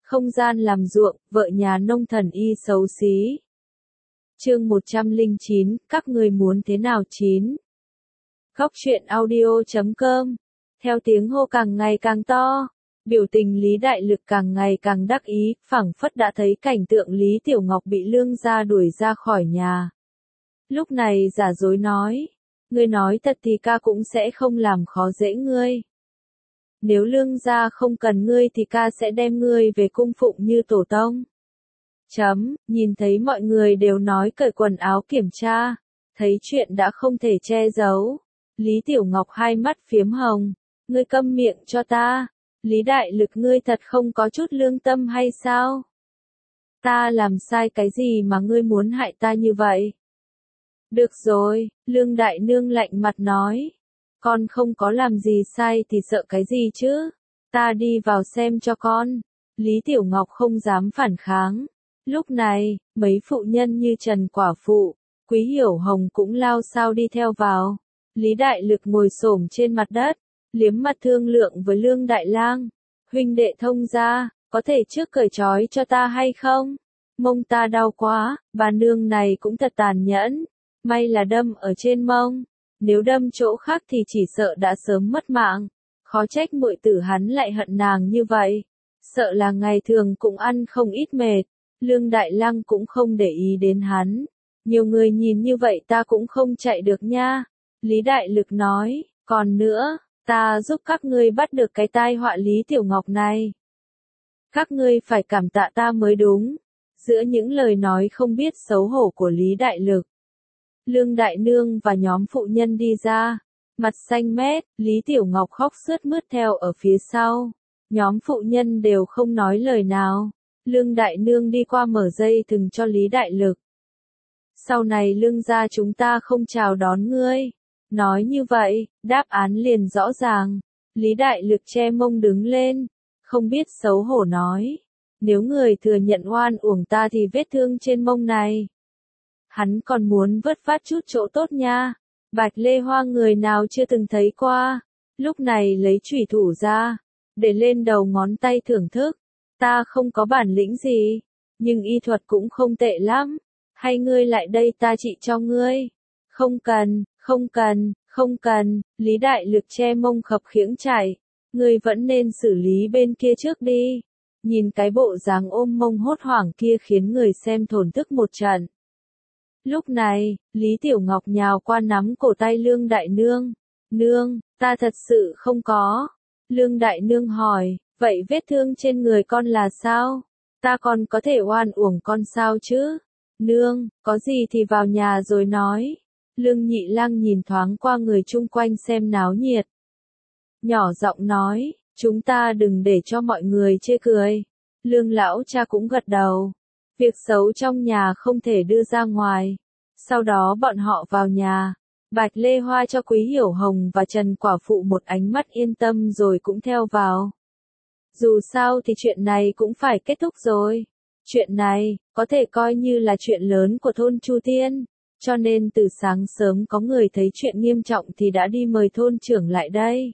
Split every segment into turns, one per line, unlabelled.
không gian làm ruộng, vợ nhà nông thần y xấu xí. Chương 109, các người muốn thế nào 9. Góc truyện audio.com. Theo tiếng hô càng ngày càng to, biểu tình Lý Đại Lực càng ngày càng đắc ý, phảng phất đã thấy cảnh tượng Lý Tiểu Ngọc bị Lương gia đuổi ra khỏi nhà. Lúc này giả dối nói, ngươi nói thật thì ca cũng sẽ không làm khó dễ ngươi. Nếu Lương gia không cần ngươi thì ca sẽ đem ngươi về cung phụng như tổ tông. Nhìn thấy mọi người đều nói cởi quần áo kiểm tra, thấy chuyện đã không thể che giấu. Lý Tiểu Ngọc hai mắt phiếm hồng, ngươi câm miệng cho ta, Lý Đại Lực ngươi thật không có chút lương tâm hay sao? Ta làm sai cái gì mà ngươi muốn hại ta như vậy? Được rồi, Lương Đại Nương lạnh mặt nói, con không có làm gì sai thì sợ cái gì chứ, ta đi vào xem cho con. Lý Tiểu Ngọc không dám phản kháng. Lúc này, mấy phụ nhân như Trần Quả Phụ, Quý Hiểu Hồng cũng lao sao đi theo vào. Lý Đại Lực ngồi xổm trên mặt đất, liếm mặt thương lượng với Lương Đại Lang. Huynh đệ thông gia, có thể trước cởi trói cho ta hay không? Mông ta đau quá, bà nương này cũng thật tàn nhẫn. May là đâm ở trên mông, nếu đâm chỗ khác thì chỉ sợ đã sớm mất mạng. Khó trách muội tử hắn lại hận nàng như vậy. Sợ là ngày thường cũng ăn không ít mệt. Lương Đại Lang cũng không để ý đến hắn. Nhiều người nhìn như vậy ta cũng không chạy được nha. Lý Đại Lực nói, còn nữa, ta giúp các ngươi bắt được cái tai họa Lý Tiểu Ngọc này. Các ngươi phải cảm tạ ta mới đúng. Giữa những lời nói không biết xấu hổ của Lý Đại Lực, Lương Đại Nương và nhóm phụ nhân đi ra. Mặt xanh mét, Lý Tiểu Ngọc khóc sướt mướt theo ở phía sau. Nhóm phụ nhân đều không nói lời nào. Lương Đại Nương đi qua mở dây thừng cho Lý Đại Lực. Sau này Lương gia chúng ta không chào đón ngươi. Nói như vậy, đáp án liền rõ ràng. Lý Đại Lực che mông đứng lên, không biết xấu hổ nói. Nếu người thừa nhận oan uổng ta thì vết thương trên mông này. Hắn còn muốn vớt phát chút chỗ tốt nha. Bạch Lê Hoa người nào chưa từng thấy qua. Lúc này lấy chủy thủ ra, để lên đầu ngón tay thưởng thức. Ta không có bản lĩnh gì, nhưng y thuật cũng không tệ lắm. Hay ngươi lại đây ta trị cho ngươi. Không cần, không cần, không cần. Lý Đại Lực che mông khập khiễng chạy. Ngươi vẫn nên xử lý bên kia trước đi. Nhìn cái bộ dáng ôm mông hốt hoảng kia khiến người xem thổn thức một trận. Lúc này, Lý Tiểu Ngọc nhào qua nắm cổ tay Lương Đại Nương. Nương, ta thật sự không có. Lương Đại Nương hỏi, vậy vết thương trên người con là sao? Ta còn có thể oan uổng con sao chứ? Nương, có gì thì vào nhà rồi nói. Lương Nhị Lang nhìn thoáng qua người chung quanh xem náo nhiệt. Nhỏ giọng nói, chúng ta đừng để cho mọi người chê cười. Lương lão cha cũng gật đầu. Việc xấu trong nhà không thể đưa ra ngoài. Sau đó bọn họ vào nhà. Bạch Lê Hoa cho Quý Hiểu Hồng và Trần Quả Phụ một ánh mắt yên tâm rồi cũng theo vào. Dù sao thì chuyện này cũng phải kết thúc rồi. Chuyện này, có thể coi như là chuyện lớn của thôn Chu Thiên. Cho nên từ sáng sớm có người thấy chuyện nghiêm trọng thì đã đi mời thôn trưởng lại đây.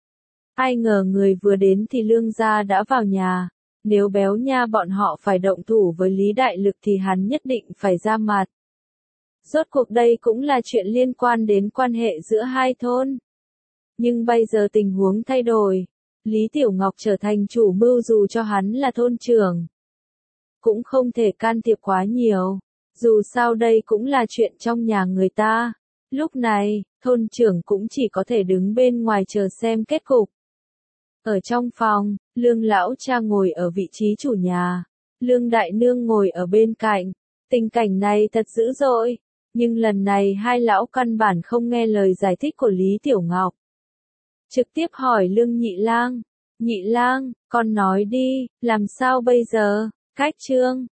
Ai ngờ người vừa đến thì Lương gia đã vào nhà. Nếu Béo Nha bọn họ phải động thủ với Lý Đại Lực thì hắn nhất định phải ra mặt. Rốt cuộc đây cũng là chuyện liên quan đến quan hệ giữa hai thôn. Nhưng bây giờ tình huống thay đổi. Lý Tiểu Ngọc trở thành chủ mưu dù cho hắn là thôn trưởng. Cũng không thể can thiệp quá nhiều. Dù sao đây cũng là chuyện trong nhà người ta. Lúc này, thôn trưởng cũng chỉ có thể đứng bên ngoài chờ xem kết cục. Ở trong phòng, Lương lão cha ngồi ở vị trí chủ nhà. Lương Đại Nương ngồi ở bên cạnh. Tình cảnh này thật dữ dội. Nhưng lần này hai lão căn bản không nghe lời giải thích của Lý Tiểu Ngọc. Trực tiếp hỏi Lương Nhị Lang. Nhị Lang, con nói đi, làm sao bây giờ? Cách chương